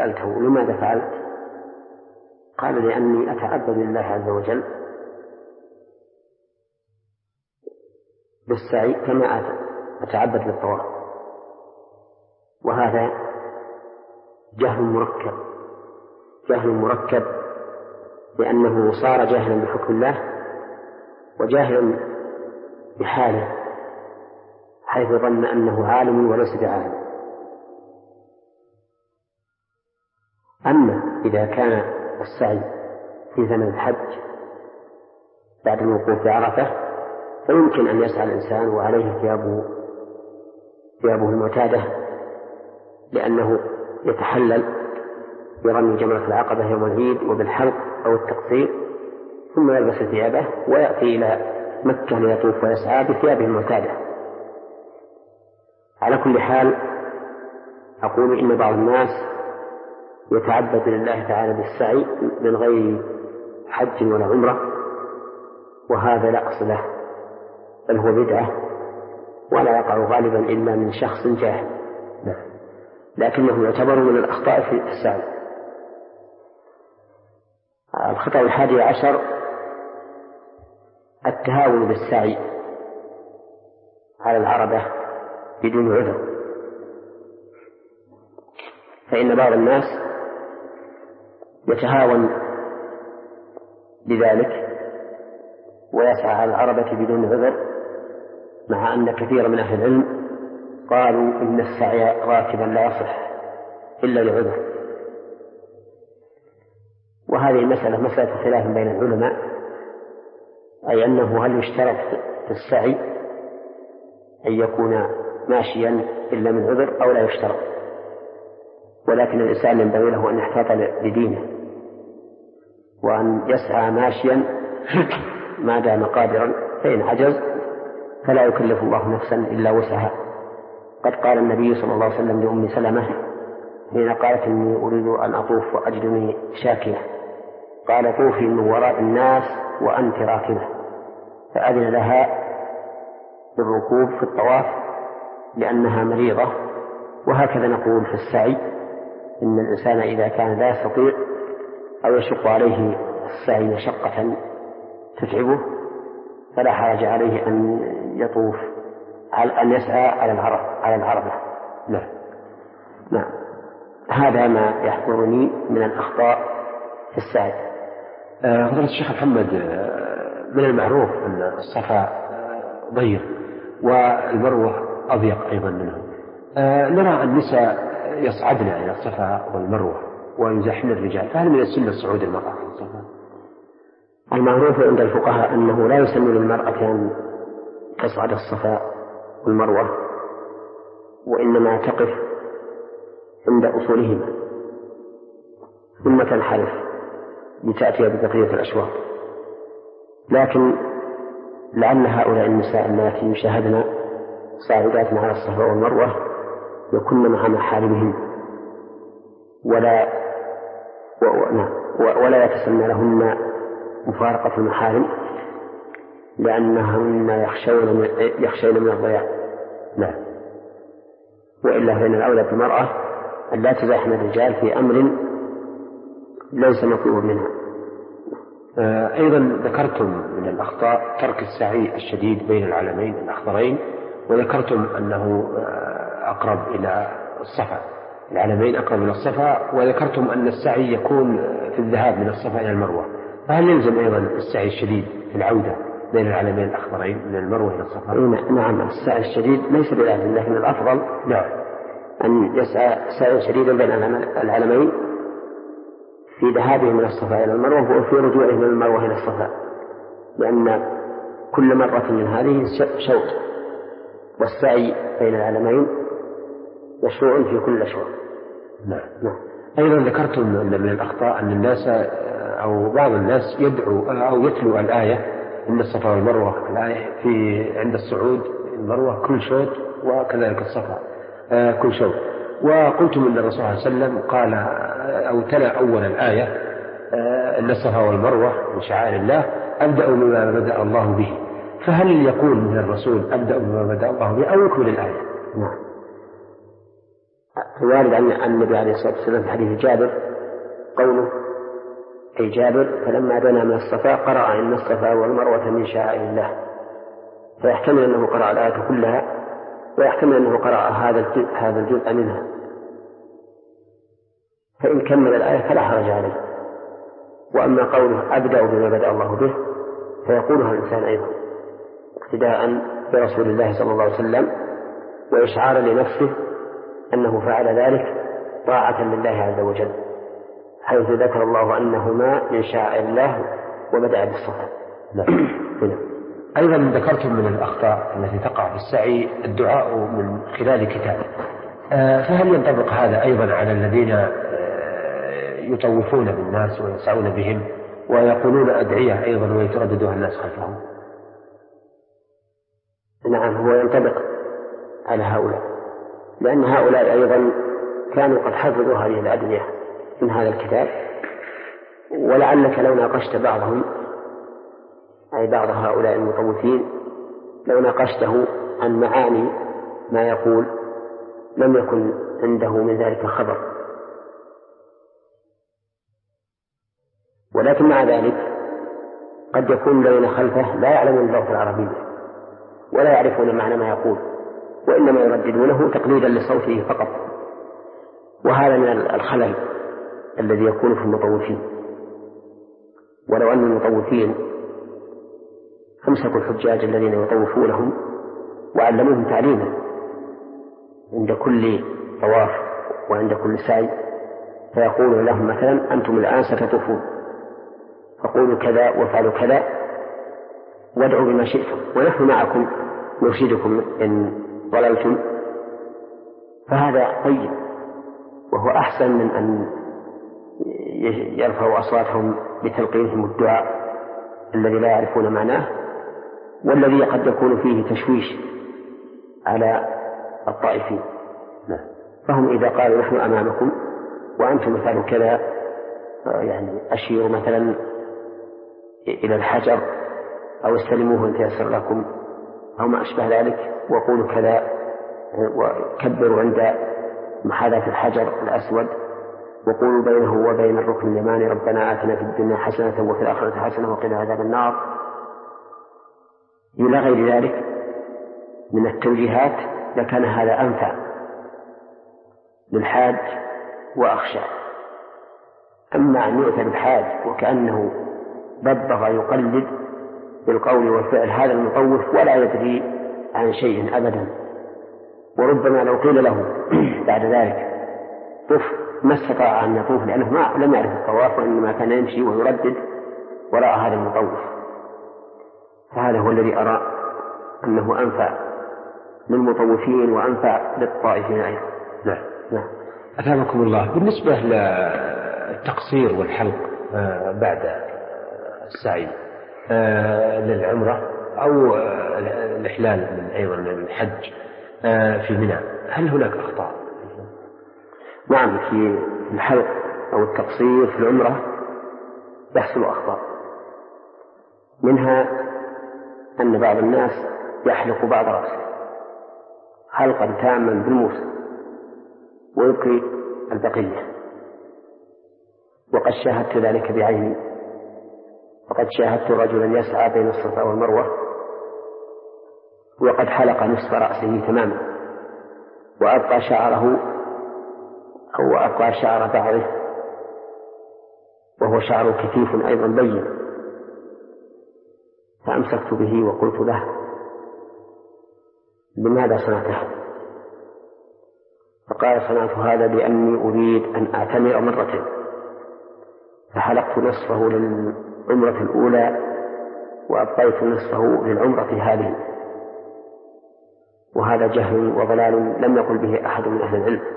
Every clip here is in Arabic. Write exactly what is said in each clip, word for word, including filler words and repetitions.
سألته لماذا فعلت؟ قال لأني أتعبد لله عز وجل بالسعي كما أتعبد للطواف. وهذا جهل مركب، جهل مركب لأنه صار جاهلا بحكم الله وجاهلا بحاله، حيث ظن أنه عالم وليس بعالم. أما إذا كان السعي في زمن الحج بعد الوقوف بعرفة فيمكن أن يسعى الإنسان وعليه ثيابه ثيابه المعتادة، لأنه يتحلل برمي جمرة العقبة يوم العيد وبالحلق أو التقصير، ثم يلبس ثيابه ويأتي إلى مكة ليطوف ويسعى بثيابه المعتادة. على كل حال أقول إن بعض الناس يتعبد لله تعالى بالسعي من غير حج ولا عمرة، وهذا لا أصل له، بل هو بدعة ولا يقع غالبا إلا من شخص جاهل، لكنه يعتبر من الأخطاء في السعي. الخطأ الحادي عشر التهاون بالسعي على العربة بدون عذر، فإن بعض الناس يتهاون بذلك ويسعى على العربة بدون عذر، مع أن كثير من أهل العلم قالوا إن السعي راكبا لا يصح إلا لعذر. وهذه المسألة مسألة خلاف بين العلماء، أي أنه هل يشترط في السعي أن يكون ماشيا إلا من عذر أو لا يشترط، ولكن الإنسان ينبغي له أن يحتاط لدينه وأن يسعى ماشيا ما دام قادرا، فإن عجز فلا يكلف الله نفسا إلا وسعها. قد قال النبي صلى الله عليه وسلم لأم سلمة حين قالت إني أريد أن أطوف وأجدني شاكية، قال طوفي من وراء الناس وأنت راكبة، فأذن لها بالركوب في الطواف لأنها مريضة. وهكذا نقول في السعي، إن الإنسان إذا كان لا يستطيع أو يشق عليه السعي مشقة تتعبه فلا حرج عليه أن يطوف أن يسعى على العرب على العربة. لا نعم، هذا ما يحضرني من الأخطاء في السعي. فضيلة الشيخ محمد، من المعروف أن الصفا ضيق والمروة أضيق أيضا منه، نرى النساء يصعدن إلى الصفا والمروة ويزاحمن الرجال، فهل من السنة صعود المرأة في الصفا؟ المعروف عند الفقهاء أنه لا يسن للمرأة أن تصعد الصفا والمروة، وإنما تقف عند أصولهما ثم تنحرف لتأتي ببقية الأشواط. لكن لعل هؤلاء النساء اللاتي يشاهدن صاعدات على الصفا والمروة يكن مع محارمهن ولا ولا يتسنى لهن مفارقة المحارم، لأنهن يخشون يخشون من الضياع. لا، وإلا فإن الأولى بالمرأة أن لا تزاحم الرجال في أمر ليس مطلوب منها. أيضا ذكرتم من الأخطاء ترك السعي الشديد بين العلمين الأخضرين، وذكرتم أنه أقرب إلى الصفا، العلمين أقرب إلى الصفا، وذكرتم أن السعي يكون في الذهاب من الصفا إلى المروة، فهل يلزم أيضا السعي الشديد في العودة بين العلمين الأخضرين من المروة إلى الصفا؟ نعم، السعي الشديد ليس بلازم، لكن الأفضل نعم أن يسعى سعي شديدا بين العلمين في ذهابه من الصفا إلى المروة وفي رجوعه من المروة إلى الصفا، لأن كل مرة من هذه شوط، والسعي بين العلمين مشروع في كل شوط. نعم. نعم. أيضا ذكرتم أن من الأخطاء أن الناس أو بعض الناس يدعو أو يتلو الآية إن الصفا والمروة الآية في عند الصعود المروة كل شوط وكذلك الصفا كل شوط، وقلتم أن الرسول صلى الله عليه وسلم قال أو تلا أول الآية إن الصفا والمروة من شعائر الله أبدأ بما بدأ الله به، فهل يقول من الرسول أبدأ بما بدأ الله به أو يكمل الآية؟ نعم، الوارد عن النبي عليه الصلاة والسلام في حديث جابر قوله أي جابر فلما دنا من الصفا قرأ إن الصفا والمروة من شعائر الله، فيحتمل أنه قرأ الآية كلها ويحتمل أنه قرأ هذا الجزء, هذا الجزء منها، فإن كمل الآية فلا حرج عليه. وأما قوله أبدأ بما بدأ الله به فيقولها الإنسان أيضا اقتداء برسول الله صلى الله عليه وسلم وإشعارا لنفسه أنه فعل ذلك طاعة لله عز وجل، حيث ذكر الله أنهما من شعائر الله وبدأ بالصفا. نعم. أيضا ذكرتم من الأخطاء التي تقع في السعي الدعاء من خلال كتاب، فهل ينطبق هذا أيضا على الذين يطوفون بالناس ويسعون بهم ويقولون أدعية أيضا ويترددها الناس خلفهم؟ نعم، هو ينطبق على هؤلاء، لأن هؤلاء أيضا كانوا قد حفظوا هذه الأدعية من هذا الكتاب، ولعلك لو ناقشت بعضهم أي بعض هؤلاء المطوفين لو ناقشته عن معاني ما يقول لم يكن عنده من ذلك خبر. ولكن مع ذلك قد يكون الذين خلفه لا يعلمون اللغة العربية ولا يعرفون معنى ما يقول، وإنما يرددونه تقليدا لصوته فقط، وهذا من الخلل الذي يكون في المطوفين. ولو أن المطوفين أمسكوا الحجاج الذين يطوفونهم وعلموهم تعليما عند كل طواف وعند كل سعي، فيقول لهم مثلا أنتم الآن ستطوفون فقولوا كذا وفعلوا كذا وادعوا بما شئتم ونحن معكم نرشدكم إن ضللتم، فهذا طيب وهو أحسن من أن يرفعوا أصواتهم بتلقينهم الدعاء الذي لا يعرفون معناه والذي قد يكون فيه تشويش على الطائفين. فهم إذا قالوا نحن أمامكم وأنتم مثال كذا، يعني أشيروا مثلا إلى الحجر أو استلموه إن تيسر لكم أو ما أشبه ذلك، وقولوا كذا وكبروا عند محاذاة الحجر الأسود، وقولوا بينه وبين الركن اليماني ربنا آتنا في الدنيا حسنة وفي الآخرة حسنة وقنا عذاب النار، إلى غير ذلك من التوجيهات، لكان هذا أنفع للحاج وأخشى. أما أن يؤتى بالحاج وكأنه ببغ يقلد بالقول والفعل هذا المطوف ولا يدري عن شيء أبدا، وربما لو قيل له بعد ذلك طف ما استطاع أن يطوف لأنه ما لم يعرف الطواف وإنما كان يمشي ويردد وراء هذا المطوف. فهذا هو الذي أرى أنه أنفع للمطوفين وأنفع للطائفين أيضا. نعم. نعم. أثابكم الله. بالنسبة للتقصير والحلق بعد السعي للعمرة أو الإحلال من أيضا الحج في منى، هل هناك أخطاء؟ نعم، في الحلق أو التقصير في العمرة يحصل أخطاء، منها أن بعض الناس يحلق بعض رأسه حلقا تاما بالموس ويبقي البقية، وقد شاهدت ذلك بعيني، وقد شاهدت رجلا يسعى بين الصفا والمروة وقد حلق نصف رأسه تماما وأبقى شعره أو أبقى شعر بعضه وهو شعر كثيف أيضا بين، فأمسكت به وقلت له لماذا صنعته؟ فقال صنعت هذا لأني أريد أن أعتمر مرة، فحلقت نصفه للعمرة الأولى وأبقيت نصفه للعمرة هذه، وهذا جهل وضلال لم يقل به أحد من أهل العلم.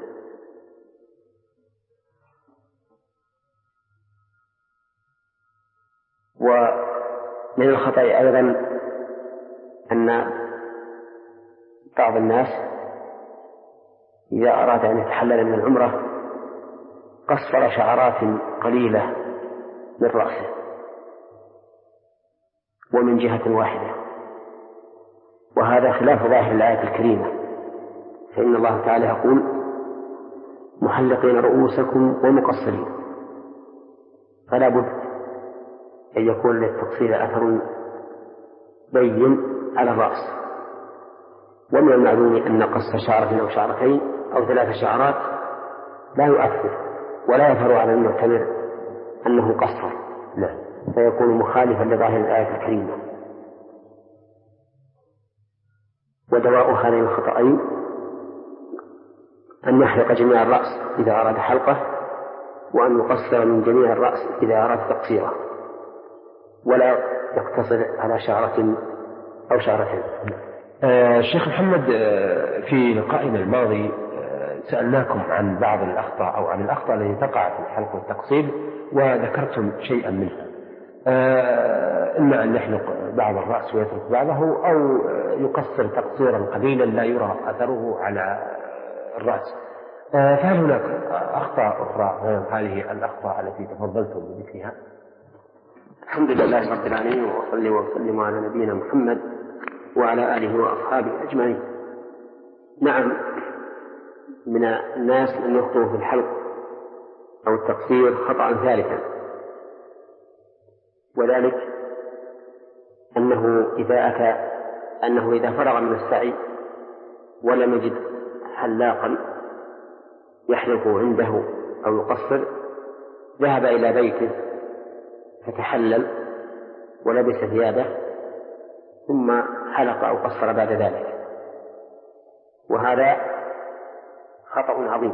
ومن الخطأ أيضا أن بعض الناس إذا أراد أن يتحلل من العمرة قصر شعرات قليلة من رأسه ومن جهة واحدة، وهذا خلاف ظاهر الآية الكريمة، فإن الله تعالى يقول محلقين رؤوسكم ومقصرين، فلا بد أن يكون للتقصير أثر بين على الرأس. ومن المعلوم أن قص شعرة أو شعرتين أو ثلاث شعرات لا يؤثر ولا يظهر على المعتمر أنه قصر، لا، فيكون مخالفا لظاهر الآية الكريمة. ودواء هذين الخطأين أن يحلق جميع الرأس إذا أراد حلقه، وأن يقصر من جميع الرأس إذا أراد تقصيره، ولا يقتصر على شعرة أو شعرتين. آه شيخ محمد، آه في لقائنا الماضي آه سألناكم عن بعض الأخطاء أو عن الأخطاء التي تقع في الحلق والتقصير، وذكرتم شيئا منها. آه إما أن يحلق بعض الرأس ويترك بعضه، أو يقصر تقصيرا قليلا لا يرى أثره على الرأس. آه فهل هناك أخطاء أخرى غير هذه الأخطاء التي تفضلتم بذكرها؟ الحمد لله رب العالمين، وصلي وسلم على نبينا محمد وعلى آله وأصحابه أجمعين. نعم، من الناس من يخطئ في الحلق أو التقصير خطأ ثالثا، وذلك أنه إذا أتى أنه إذا فرغ من السعي ولم يجد حلاقا يحلق عنده أو يقصر، ذهب إلى بيته فتحلل ولبس ثيابه ثم حلق أو قصر بعد ذلك، وهذا خطأ عظيم،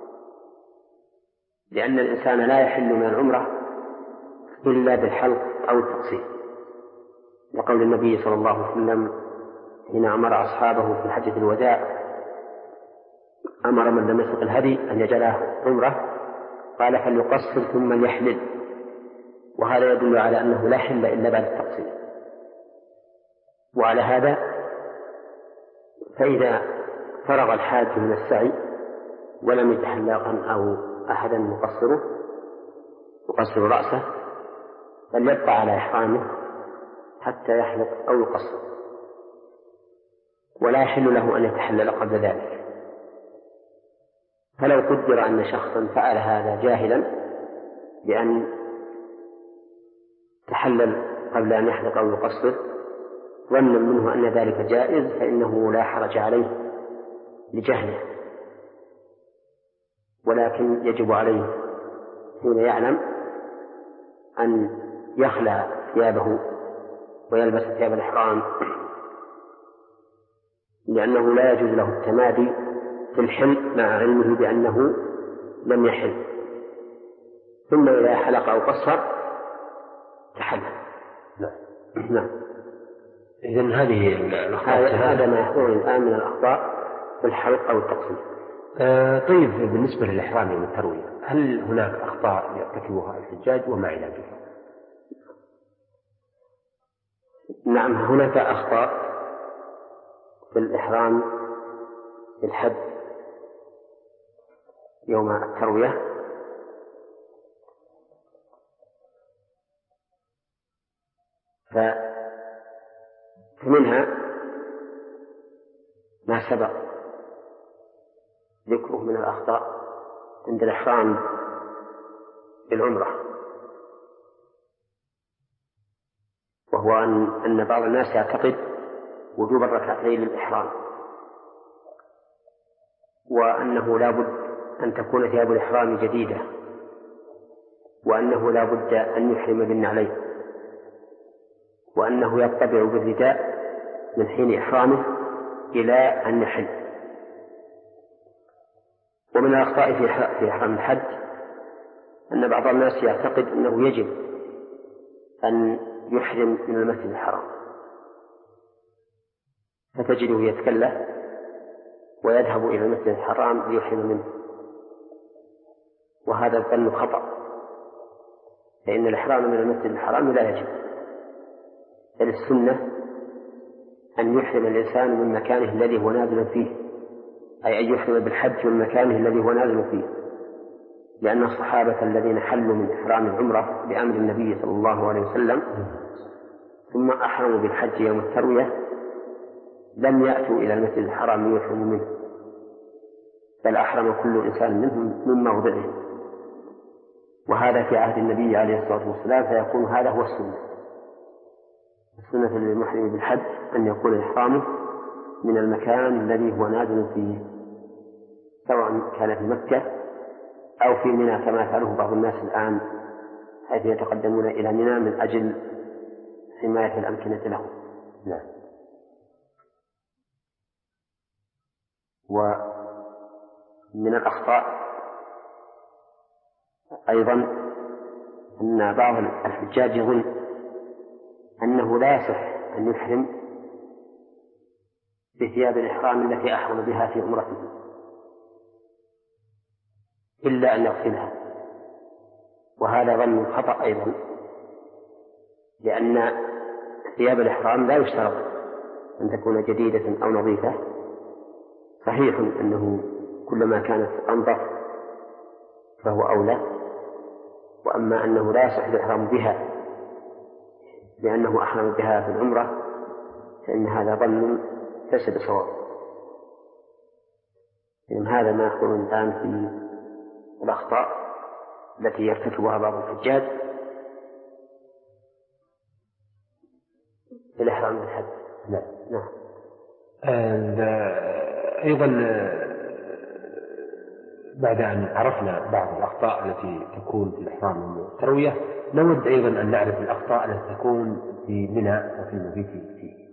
لأن الإنسان لا يحل من العمرة إلا بالحلق أو التقصير، لقول النبي صلى الله عليه وسلم حين أمر أصحابه في حجة الوداع، أمر من لم يسق الهدي أن يجعله عمرة، قال فليقصر ثم يحلل، وهذا يدل على أنه لا حل إلا بعد التقصير. وعلى هذا فإذا فرغ الحاج من السعي ولم يجد حلاقا أو أحدا يقصره يقصر رأسه، فليبقى على إحرامه حتى يحلق أو يقصر، ولا يحل له أن يتحلل قبل ذلك. فلو قدر أن شخصا فعل هذا جاهلا بأن تحلل قبل أن يحلق أو يقصر ظنا منه أن ذلك جائز، فإنه لا حرج عليه لجهله، ولكن يجب عليه حين يعلم أن يخلع ثيابه ويلبس ثياب الإحرام، لأنه لا يجوز له التمادي في الحل مع علمه بأنه لم يحل، ثم إذا حلق أو قصر تحلل. نعم. إذن هذه الأخطاء، هذا ما يحضر الآن من الأخطاء في الحلق أو التقصير. آه طيب، بالنسبة للإحرام يوم التروية، هل هناك أخطاء يرتكبها الحجاج وما علاجها؟ نعم، هناك أخطاء في الإحرام في الحج يوم التروية، فمنها ما سبق ذكره من الأخطاء عند الإحرام بالعمرة، وهو أن بعض الناس يعتقد وجوب الركعتين للإحرام، وأنه لا بد أن تكون ثياب الإحرام جديدة، وأنه لا بد أن يحرم بالنعلين، وأنه يطبع بالرداء من حين إحرامه إلى أن يحل. ومن الأخطاء في إحرام الحج أن بعض الناس يعتقد أنه يجب أن يحرم من المسجد الحرام، فتجده يتكلف ويذهب إلى المسجد الحرام ليحرم منه، وهذا الظن خطأ، لأن الإحرام من المسجد الحرام لا يجب، بل السنة أن يحرم الإنسان من مكانه الذي هو نازل فيه، أي أن يحرم بالحج من مكانه الذي هو نازل فيه، لأن الصحابة الذين حلوا من إحرام العمرة بأمر النبي صلى الله عليه وسلم ثم أحرموا بالحج يوم التروية لم يأتوا إلى المسجد الحرام ليحرموا منه، بل أحرم كل إنسان منهم من موضعه، وهذا في عهد النبي عليه الصلاة والسلام، فيكون هذا هو السنة. السنة للمحرم بالحج أن يكون إحرامه من المكان الذي هو نازل فيه، سواء كان في مكة أو في منى كما يفعله بعض الناس الآن، حيث يتقدمون إلى منى من أجل حماية الأمكنة لهم. نعم. ومن الأخطاء أيضا أن بعض الحجاج يظن أنه لا يصح أن يحرم بثياب الإحرام التي أحرم بها في عمرته إلا أن يغسلها، وهذا ظن خطأ أيضا، لأن ثياب الإحرام لا يشترط أن تكون جديدة أو نظيفة. صحيح أنه كلما كانت أنظف فهو أولى، وأما أنه لا يصح الإحرام بها لأنه أحرم بها في العمرة فإن هذا ظن ليس بصواب. إن هذا ما يحصل الآن في الأخطاء التي يرتكبها بعض الحجاج في الإحرام بالحج. نعم. نعم. أيضا بعد أن عرفنا بعض الأخطاء التي تكون في الإحرام والتروية، نود أيضا أن نعرف الأخطاء التي تكون في منى وفي المبيت فيه.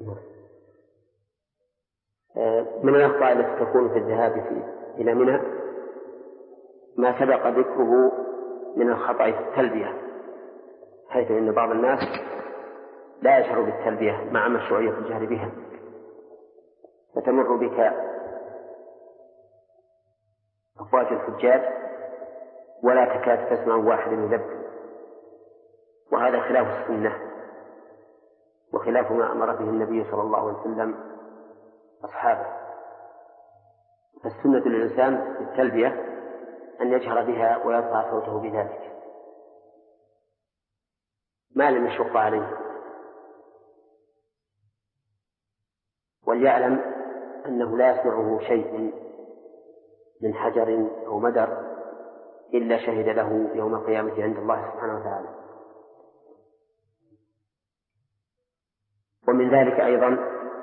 من الأخطاء التي تكون في الذهاب في إلى منى ما سبق ذكره من الخطأ في التلبية، حيث أن بعض الناس لا يشعر بالتلبية مع مشروعية الجهر بها، فتمر بك أفواج الحجاج ولا تكاد تسمع واحد يلبي، وهذا خلاف السنة وخلاف ما أمر به النبي صلى الله عليه وسلم أصحابه. فالسنة للإنسان في التلبية أن يجهر بها ويرفع صوته بذلك ما لم يشق عليه، وليعلم أنه لا يسمعه شيء من حجر أو مدر إلا شهد له يوم القيامة عند الله سبحانه وتعالى. ومن ذلك أيضا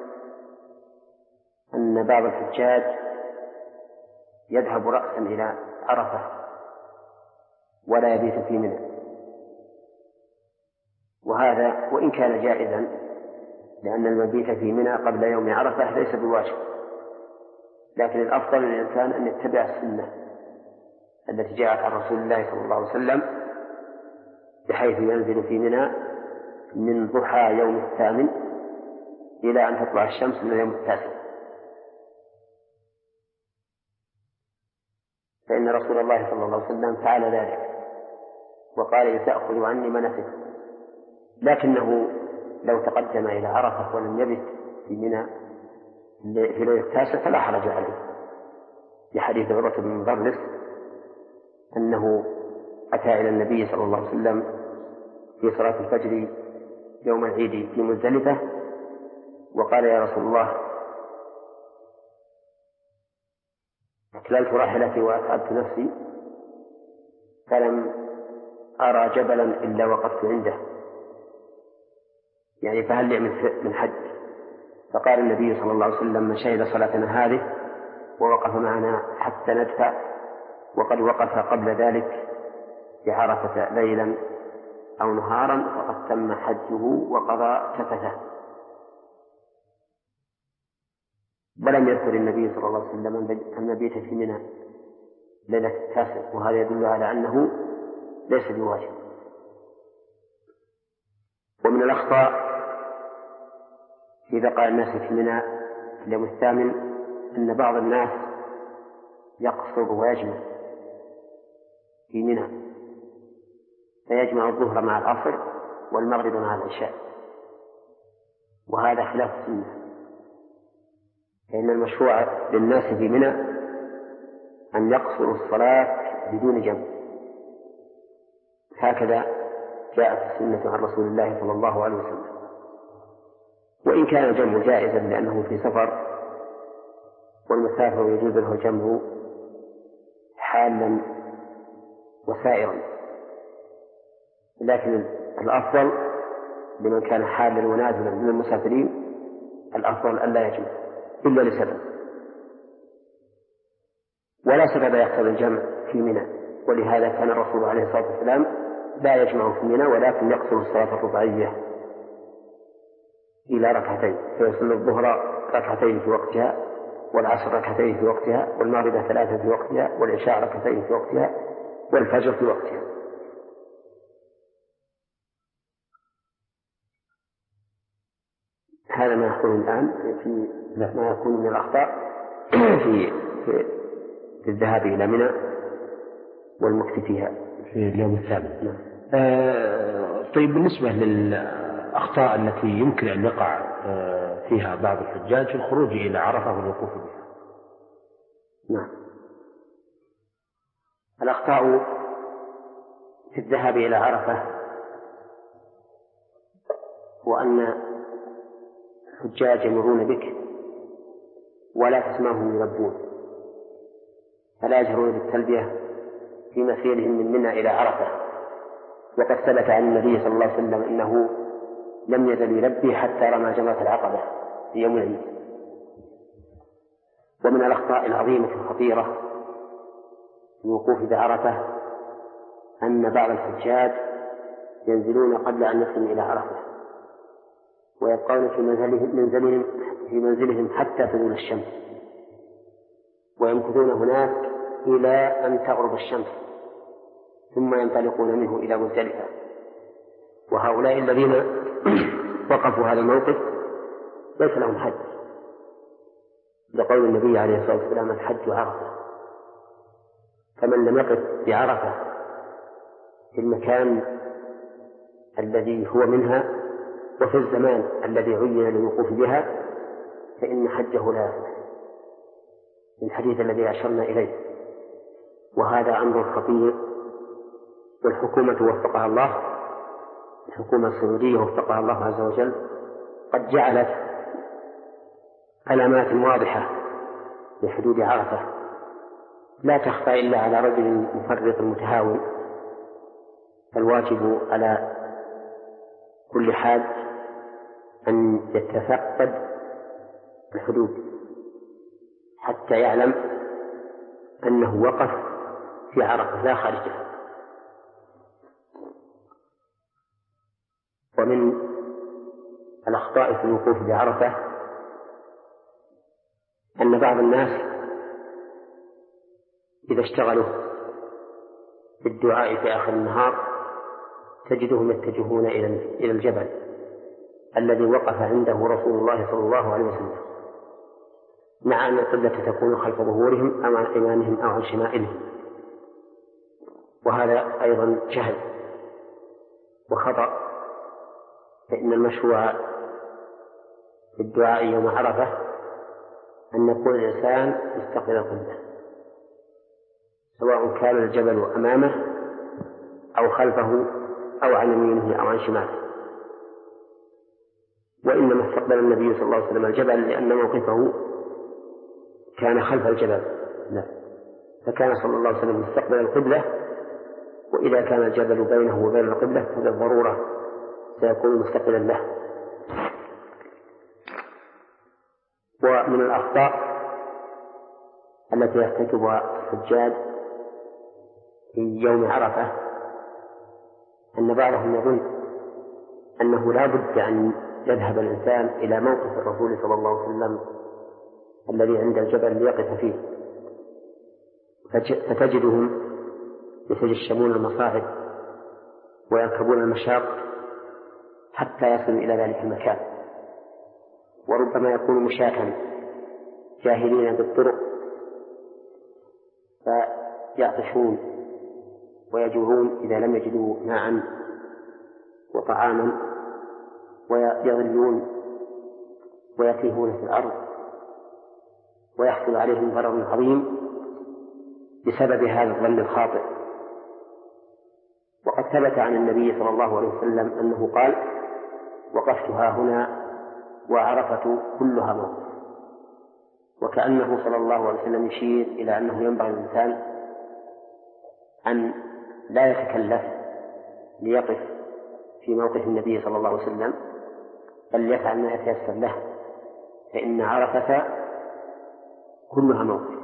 أن بعض الحجاج يذهب رأسا إلى عرفة ولا يبيت في منى، وهذا وإن كان جائزا لأن المبيت في منى قبل يوم عرفة ليس بواجب، لكن الأفضل للإنسان أن يتبع السنة التي جاءت عن رسول الله صلى الله عليه وسلم، بحيث ينزل في منى من ضحى يوم الثامن إلى أن تطلع الشمس من يوم التاسع. فإن رسول الله صلى الله عليه وسلم فعل ذلك وقال تأخذ عني مناسككم، لكنه لو تقدم إلى عرفة ولم يبت في منى في ليلة التاسع فلا حرج عليه، لحديث عروة بن مضرس أنه أتى إلى النبي صلى الله عليه وسلم في صلاة الفجر يوم العيد في مزدلفة وقال يا رسول الله أكللت راحلتي وأتعبت نفسي فلم أرى جبلا إلا وقفت عنده، يعني فهل لي من حج؟ فقال النبي صلى الله عليه وسلم من شهد صلاتنا هذه ووقف معنا حتى ندفع وقد وقف قبل ذلك بعرفة ليلا أو نهارا فقد تم حجه وقضى تفته. ولم يذكر النبي صلى الله عليه وسلم المبيت في منى ليلة التاسع، وهذا يدل على أنه ليس بواجب. ومن الأخطاء في بقاء الناس في منى في اليوم الثامن أن بعض الناس يقصر ويجمع في منى، فيجمع الظهر مع العصر والمغرب مع العشاء، وهذا خلاف السنة، فإن المشروع للناس في منى أن يقصروا الصلاة بدون جمع، هكذا جاءت السنة عن رسول الله صلى الله عليه وسلم. وإن كان الجمع جائزا لأنه في سفر والمسافر يجوز له الجمع حالا وسائرا، لكن الأفضل لمن كان حالا ونازلا من المسافرين الأفضل ألا يجمع إلا لسبب، ولا سبب يقتضي الجمع في منى، ولهذا كان الرسول عليه الصلاة والسلام لا يجمع في منى ولكن يقصر الصلاة الرباعية إلى ركعتين، فيصلي الظهر ركعتين في وقتها، والعصر ركعتين في وقتها، والمغرب ثلاثة في وقتها، والعشاء ركعتين في وقتها، والفجر في وقتها. هذا ما يكون الآن في ما يكون من الأخطاء في, في, في الذهاب إلى منى والمكث فيها في اليوم الثامن. نعم. آه طيب، بالنسبة للأخطاء التي يمكن أن يقع آه فيها بعض الحجاج في الخروج إلى عرفة والوقوف بها. نعم. الأخطاء في الذهاب إلى عرفة هو أن الحجاج يمرون بك ولا تسمعهم يلبون، فلا يجهرون بالتلبية في مسيرهم من منى إلى عرفة، وقد ثبت عن النبي صلى الله عليه وسلم أنه لم يزل يلبي حتى رمى جمرة العقبة في يوم العيد. ومن الأخطاء العظيمة الخطيرة في الوقوف بعرفة أن بعض الحجاج ينزلون قبل أن يصلوا إلى عرفة، ويبقون في منزلهم في منزلهم حتى تزول الشمس، ويمكثون هناك إلى أن تغرب الشمس، ثم ينطلقون منه إلى مزدلفة. وهؤلاء الذين وقفوا هذا الموقف ليس لهم حج، لقول النبي عليه الصلاة والسلام: الحج عرفة. فمن لم يقف بعرفة في المكان الذي هو منها وفي الزمان الذي عين للوقوف بها فإن حجه لا يصح، الحديث الذي أشرنا إليه. وهذا أمر خطير، والحكومة وفقها الله، الحكومة السعودية وفقها الله عز وجل، قد جعلت علامات واضحة لحدود عرفة لا تخفى إلا على رجل مفرط متهاون. فالواجب على كل حاج أن يتفقد الحدود حتى يعلم أنه وقف في عرفة لا خارجها. ومن الأخطاء في الوقوف بعرفة أن بعض الناس إذا اشتغلوا بالدعاء في آخر النهار تجدهم يتجهون إلى الجبل الذي وقف عنده رسول الله صلى الله عليه وسلم، مع أن القبلة تكون خلف ظهورهم أو عن أيمانهم أو عن شمائلهم، وهذا أيضا جهل وخطأ. فإن المشروع في الدعاء يوم عرفة أن يكون الإنسان مستقبل القبلة، سواء كان الجبل أمامه أو خلفه أو عن يمينه أو عن شماله. وإنما استقبل النبي صلى الله عليه وسلم الجبل لأن موقفه كان خلف الجبل، لا، فكان صلى الله عليه وسلم مستقبل القبلة، وإذا كان الجبل بينه وبين القبلة فبالضرورة سيكون مستقبلا له. ومن الأخطاء التي يرتكبها الحجاج في يوم عرفة أن بعضهم يظن أنه لا بد أن يذهب الإنسان إلى موقف الرسول صلى الله عليه وسلم الذي عند الجبل ليقف فيه، فتجدهم يتجشمون المصاعب ويركبون المشاق حتى يصلوا إلى ذلك المكان، وربما يكون مشاة جاهلين بالطرق فيعطشون ويجوعون إذا لم يجدوا ماء وطعاما، ويظلون ويتيهون في الأرض، ويحصل عليهم ضرر عظيم بسبب هذا الظن الخاطئ. وقد ثبت عن النبي صلى الله عليه وسلم أنه قال: وقفتها هنا وعرفة كلها موقف، وكأنه صلى الله عليه وسلم يشير إلى أنه ينبغي الإنسان أن لا يتكلف ليقف في موقف النبي صلى الله عليه وسلم، بل يفعل ما يتيسر له، فإن عرفة كلها موقف.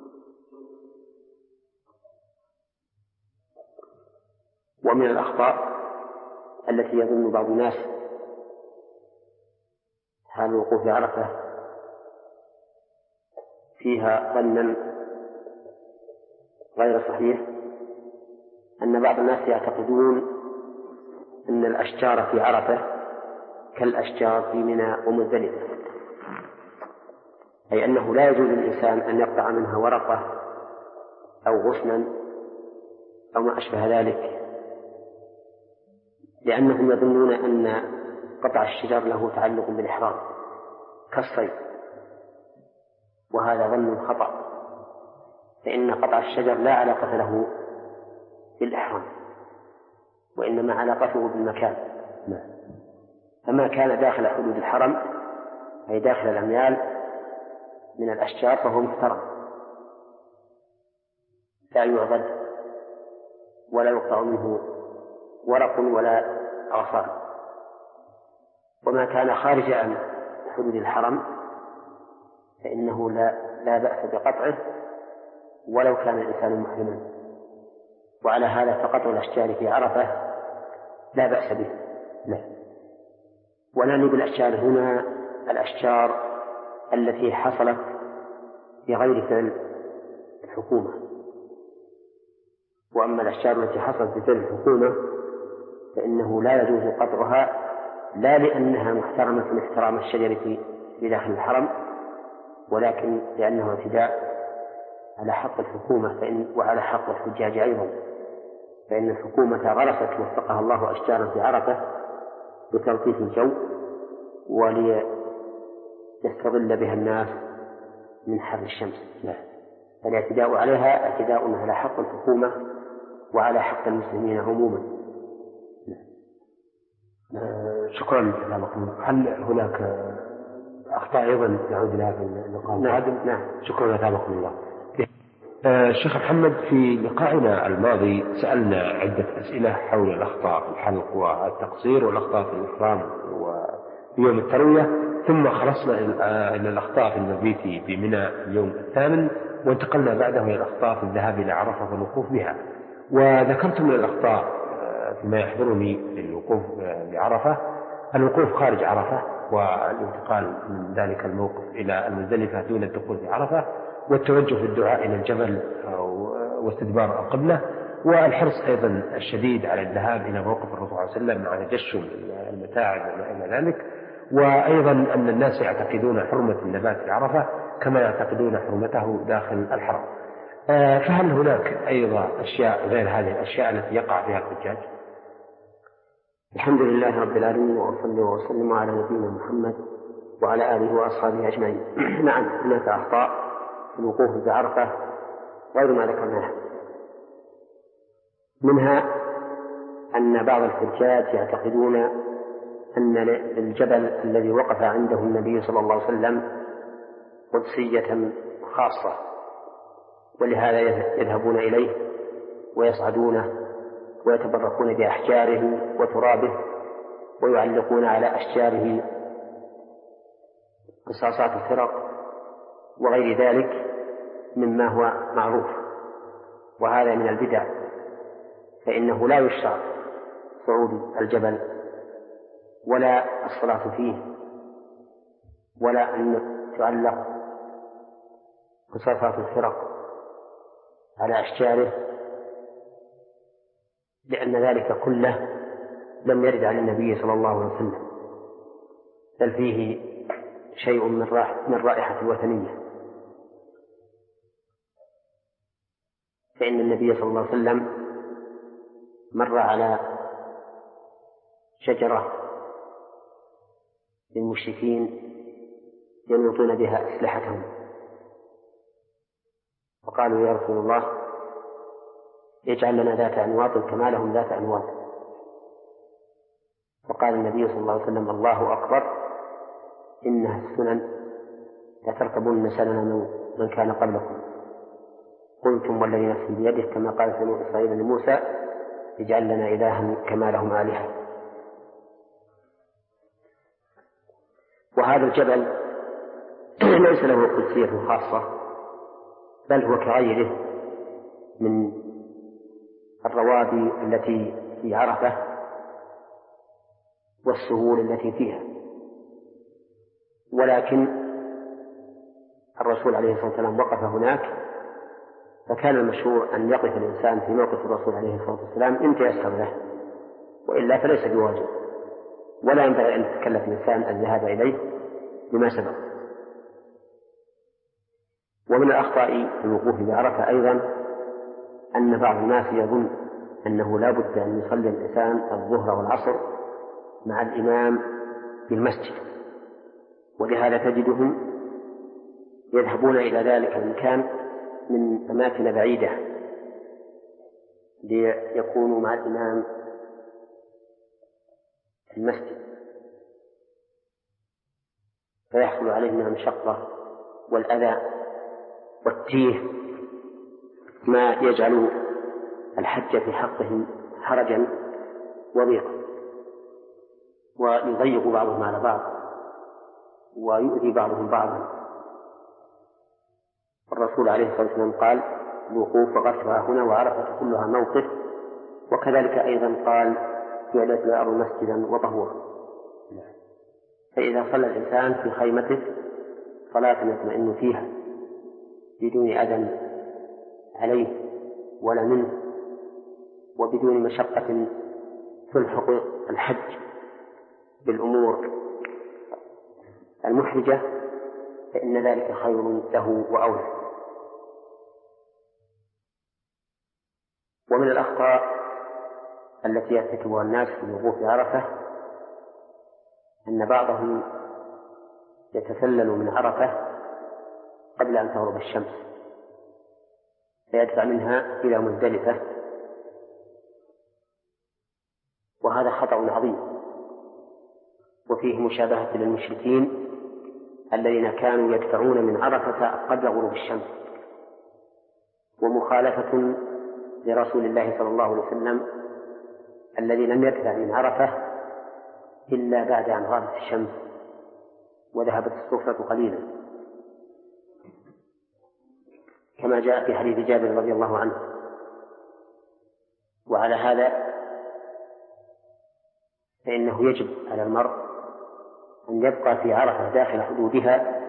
ومن الأخطاء التي يظن بعض الناس حال الوقوف عرفة فيها ظنا غير صحيح أن بعض الناس يعتقدون أن الأشجار في عرفة كالأشجار في منى ومزدلفة، أي أنه لا يجوز للإنسان أن يقطع منها ورقة أو غصنا أو ما أشبه ذلك، لأنهم يظنون أن قطع الشجر له تعلق بالإحرام كالصيد، وهذا ظن خطأ، فإن قطع الشجر لا علاقة له بالإحرام، وإنما علاقته بالمكان. فما كان داخل حدود الحرم أي داخل الأميال من الأشجار فهو محترم لا يعضد ولا يقطع منه ورق ولا أغصان. وما كان خارج عن حدود الحرم فإنه لا, لا بأس بقطعه ولو كان الإنسان محرما. وعلى هذا فقطع الأشجار في عرفة لا بأس به. لا. ونعني بالأشجار هنا الأشجار التي حصلت بغير فعل الحكومة، وأما الأشجار التي حصلت بفعل الحكومة فإنه لا يجوز قطعها، لا لأنها محترمة احترام الشجر في داخل الحرم، ولكن لأنه اعتداء على حق الحكومة فإن وعلى حق الحجاج أيضا، فإن الحكومة غرست وفقها الله أشجارا في عرفة بتلطيف الجو وليستظل بها الناس من حر الشمس. فالاعتداء عليها اعتداء على حق الحكومة وعلى حق المسلمين عموما. شكرا لكم. هل هناك أخطاء أيضا يعود لها في اللقاء القادم؟ نعم. شكرا لكم الله. الشيخ محمد، في لقائنا الماضي سألنا عدة أسئلة حول الأخطاء في الحلق والتقصير والأخطاء في الإحرام ويوم التروية، ثم خلصنا إلى الأخطاء في المبيت بمنى اليوم الثامن، وانتقلنا بعده إلى الأخطاء في الذهاب إلى عرفة والوقوف بها. وذكرت من الأخطاء فيما يحضرني في الوقوف بعرفة الوقوف خارج عرفة والانتقال من ذلك الموقف إلى المزدلفة دون الدخول في عرفة، والتوجه في الدعاء إلى الجبل واستدبار القبلة، والحرص أيضا الشديد على الذهاب إلى موقف الرسول صلى الله عليه وسلم مع تجشم المتاعب وما إلى ذلك، وأيضا أن الناس يعتقدون حرمة النبات في عرفة كما يعتقدون حرمته داخل الحرم. فهل هناك أيضا أشياء غير هذه الأشياء التي يقع فيها الحجاج؟ الحمد لله رب العالمين، وأصلي وأسلم على نبينا محمد وعلى آله وأصحابه أجمعين. نعم، هناك أخطاء في الوقوف بعرفة غير ما ذكرناها، منها أن بعض الحجاج يعتقدون أن الجبل الذي وقف عنده النبي صلى الله عليه وسلم قدسية خاصة، ولهذا يذهبون إليه ويصعدونه ويتبركون بأحجاره وترابه ويعلقون على أشجاره قصاصات الفرق وغير ذلك مما هو معروف، وهذا من البدع، فإنه لا يشرع صعود الجبل ولا الصلاة فيه ولا أن تعلق قصاصات الفرق على أشجاره، لأن ذلك كله لم يرد عن النبي صلى الله عليه وسلم، بل فيه شيء من رائحة الوثنية. فإن النبي صلى الله عليه وسلم مر على شجرة للمشركين ينوطون بها أسلحتهم، فقالوا يا رسول الله اجعل لنا ذات أنواط كما لهم ذات أنواط، فقال النبي صلى الله عليه وسلم الله أكبر إنها السنن لتركبن سنن من كان قبلكم. قلتم والذي نفسي بيده كما قال بنو إسرائيل لموسى اجعل لنا إلها كما لهم آلهة. وهذا الجبل ليس له قدسية خاصة، بل هو كغيره من الروابي التي في عرفة والسهول التي فيها، ولكن الرسول عليه الصلاة والسلام وقف هناك، فكان المشروع أن يقف الإنسان في موقف الرسول عليه الصلاة والسلام إن تيسر له، وإلا فليس بواجب، ولا ينبغي أن يتكلف الإنسان الذهاب إليه بما سبق. ومن الأخطاء في الوقوف بعرفة أيضا أن بعض الناس يظن أنه لا بد أن يصلي الإنسان الظهر والعصر مع الإمام في المسجد، ولهذا تجدهم يذهبون إلى ذلك المكان من أماكن بعيدة ليكونوا مع الإمام في المسجد، فيحصل عليهم المشقة والأذى والتيه، ما يجعل الحج في حقهم حرجا وضيقا، ويضيق بعضهم على بعض ويؤذي بعضهم بعضا. الرسول عليه الصلاة والسلام قال الوقوف وقفتها هنا وعرفة كلها موقف، وكذلك أيضا قال جعلت الأرض مسجدا وطهورا. فإذا صلى الإنسان في خيمته صلاة يطمئن فيها بدون أذى عليه ولا منه، وبدون مشقة تلحق الحج بالأمور المحرجة، فإن ذلك خير له وأولى. ومن الأخطاء التي يرتكبها الناس في وقوف عرفة أن بعضهم يتسلل من عرفة قبل أن تغرب الشمس فيدفع منها إلى مزدلفة، وهذا خطأ عظيم، وفيه مشابهة للمشركين الذين كانوا يدفعون من عرفة قبل غروب الشمس، ومخالفة لرسول الله صلى الله عليه وسلم الذي لم يدفع من عرفة إلا بعد أن غابت الشمس وذهبت الصفرة قليلا، كما جاء في حديث جابر رضي الله عنه. وعلى هذا فإنه يجب على المرء أن يبقى في عرفة داخل حدودها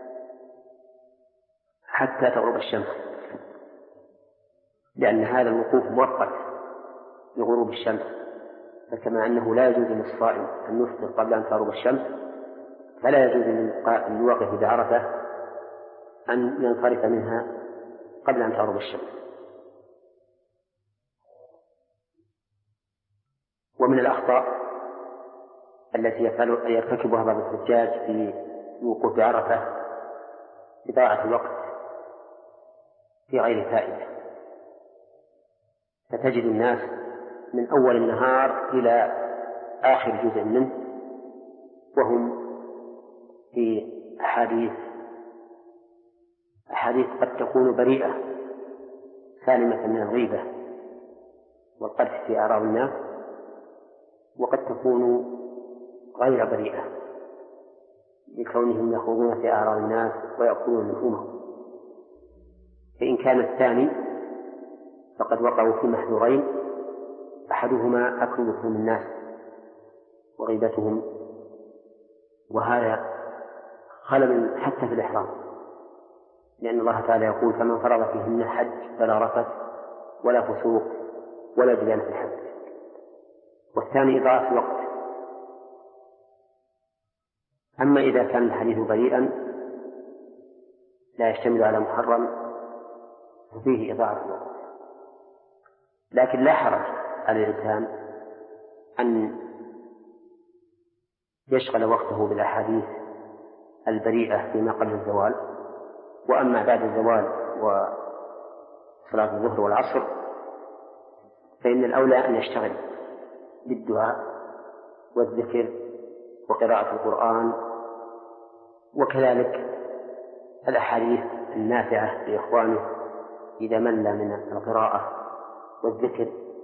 حتى تغرب الشمس، لأن هذا الوقوف مؤقت لغروب الشمس، فكما أنه لا يجوز للصائم أن يفطر قبل أن تغرب الشمس، فلا يجوز للواقف بعرفة أن ينصرف منها قبل أن تغرب الشمس. ومن الأخطاء التي يرتكبها بعض الحجاج في وقوف عرفة إضاعة الوقت في غير فائدة، فتجد الناس من أول النهار إلى آخر جزء منه وهم في أحاديث أحاديث قد تكون بريئة سالمة من الغيبة والقدح في أعراض الناس، وقد تكون غير بريئة لكونهم يخوضون في أعراض الناس ويأكلون لحومهم. فإن كان الثاني فقد وقعوا في محذورين، أحدهما أكل لحوم الناس وغيبتهم، وهذا خلل حتى في الإحرام، لأن الله تعالى يقول فمن فرض فيهن حج فلا رفث ولا فسوق ولا جدال في الحج. والثاني إضاعة الوقت. أما إذا كان الحديث بريئا لا يشتمل على محرم ففيه إضاعة الوقت، لكن لا حرج على الإنسان أن يشغل وقته بالأحاديث البريئة فيما قبل الزوال، وأما بعد الزوال وصلاة الظهر والعصر فإن الأولى أن يشتغل بالدعاء والذكر وقراءة القرآن، وكذلك الأحاديث النافعة لإخوانه إذا مل من القراءة والذكر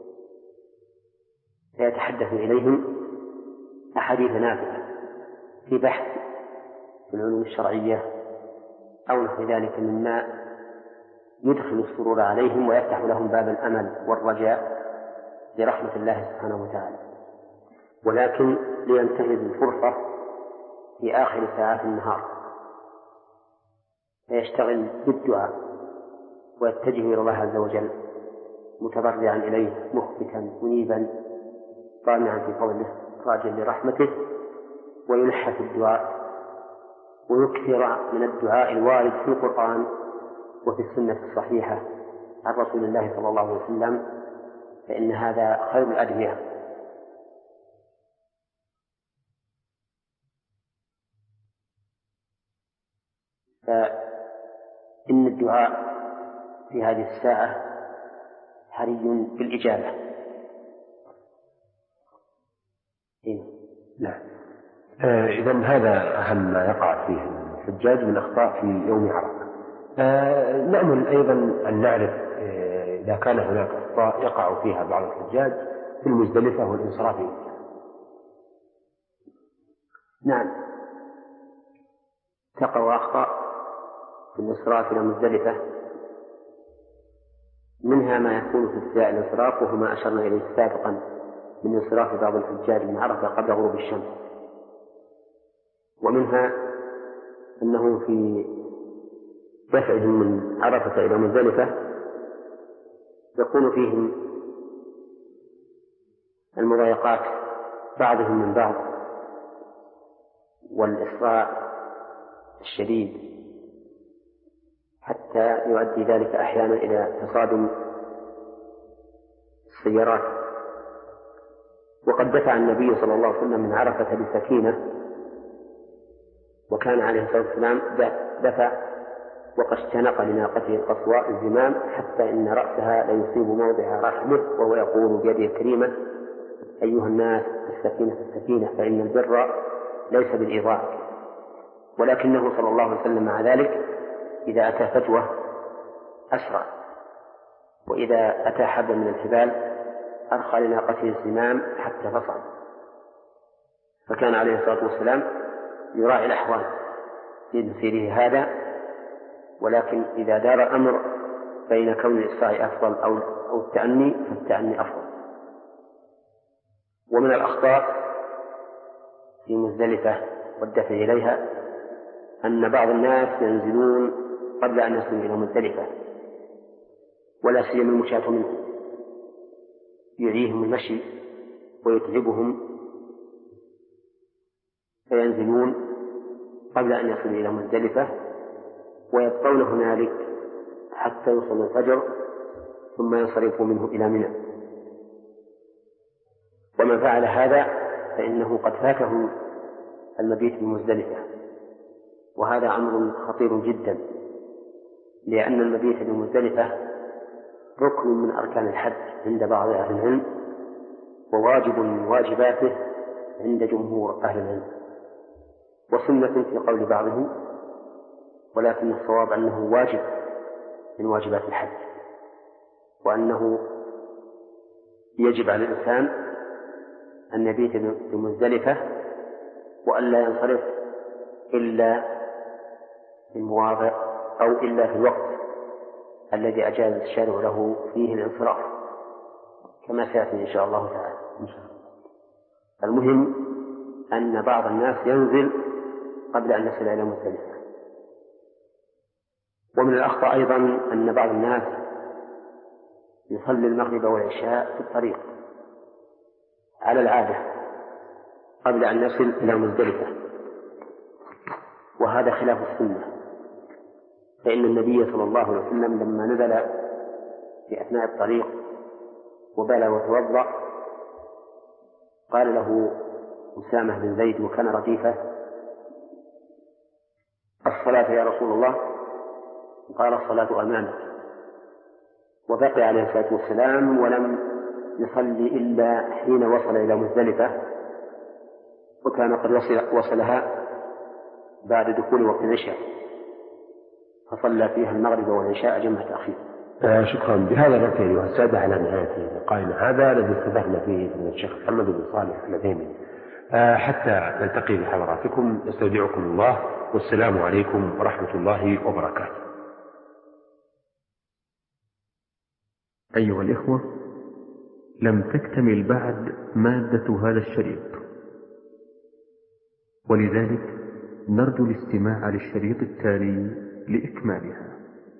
فيتحدث إليهم أحاديث نافعة في بحث في العلوم الشرعية أو نحو ذلك مما يدخل السرور عليهم ويفتح لهم باب الأمل والرجاء لرحمة الله سبحانه وتعالى، ولكن لينتهز الفرصة في آخر ساعات النهار فيشتغل بالدعاء ويتجه إلى الله عز وجل متضرعا إليه مخبتا منيبا طامعا في قوله راجا لرحمته، ويلح في الدعاء ويكثر من الدعاء الوارد في القرآن وفي السنة الصحيحة عن رسول الله صلى الله عليه وسلم، فإن هذا خير الأدعية. فإن الدعاء في هذه الساعة حري بالإجابة. نعم. آه إذا هذا أهم ما يقع فيه الحجاج من أخطاء في يوم عرفة. آه نأمل أيضا أن نعرف آه إذا كان هناك أخطاء يقع فيها بعض الحجاج في المزدلفة والانصراف. نعم، تقع أخطاء في الانصراف إلى مزدلفة، منها ما يكون في ابتداء الانصراف وهو ما أشرنا إليه سابقا من انصراف بعض الحجاج من عرفة قبل غروب الشمس، ومنها أنه في دفعهم من عرفة إلى مزدلفة يكون فيهم المضايقات بعضهم من بعض والإسراع الشديد حتى يؤدي ذلك أحيانا إلى تصادم السيارات. وقد دفع النبي صلى الله عليه وسلم من عرفة بسكينة، وكان عليه الصلاة والسلام دفع وقد اشتنق لناقته القصواء الزمام حتى إن رأسها ليصيب موضع رحمه وهو يقول بيده الكريمة أيها الناس السكينة السكينة فإن البر ليس بالإضاءة. ولكنه صلى الله عليه وسلم مع ذلك إذا أتى فجوة أسرع، وإذا أتى حبل من الحبال أرخى لناقته الزمام حتى فصل، فكان عليه الصلاة والسلام يراعي الأحوال في مسيره هذا. ولكن إذا دار الأمر بين كون الإسراع أفضل أو أو التأني فالتأني أفضل. ومن الأخطاء في مزدلفة والدفع إليها أن بعض الناس ينزلون قبل أن يصلوا إلى مزدلفة، ولا سيما المشاة منهم، يعيهم المشي ويتعبهم فينزلون قبل أن يصلوا إلى مزدلفة ويبقون هنالك حتى يوصل الفجر ثم ينصرفوا منه إلى منى. ومن فعل هذا فإنه قد فاته المبيت بمزدلفة، وهذا أمر خطير جدا، لأن المبيت بمزدلفة ركن من أركان الحج عند بعض أهل العلم، وواجب من واجباته عند جمهور أهل العلم، وسنة في قول بعضهم، ولكن الصواب أنه واجب من واجبات الحج، وأنه يجب على الإنسان أن يبيت بمزدلفة وأن لا ينصرف إلا في المواضع أو إلا في الوقت الذي أجاز الشارع له فيه الانصراف كما سيأتي إن شاء الله تعالى. المهم أن بعض الناس ينزل قبل أن يصل إلى مزدلفة. ومن الأخطاء أيضا أن بعض الناس يصلي المغرب والعشاء في الطريق على العادة قبل أن يصل إلى مزدلفة، وهذا خلاف السنة، فإن النبي صلى الله عليه وسلم لما نزل في أثناء الطريق وبال وتوضأ قال له أسامة بن زيد وكان رديفه الصلاة يا رسول الله؟ قال الصلاة أمامك، وبقي عليه الصلاة والسلام ولم يصلي إلا حين وصل إلى مزدلفة، وكان قد وصل وصلها بعد دخول وقت العشاء، فصلى فيها المغرب والعشاء جمع تأخير. آه شكرا. بهذا نأتي أيها السادة على نهاية لقائنا هذا الذي استضفنا فيه من الشيخ محمد بن صالح العثيمين. آه حتى نلتقي بحضراتكم نستودعكم الله، والسلام عليكم ورحمة الله وبركاته. أيها الإخوة، لم تكتمل بعد مادة هذا الشريط، ولذلك نرجو الاستماع للشريط التالي لإكمالها.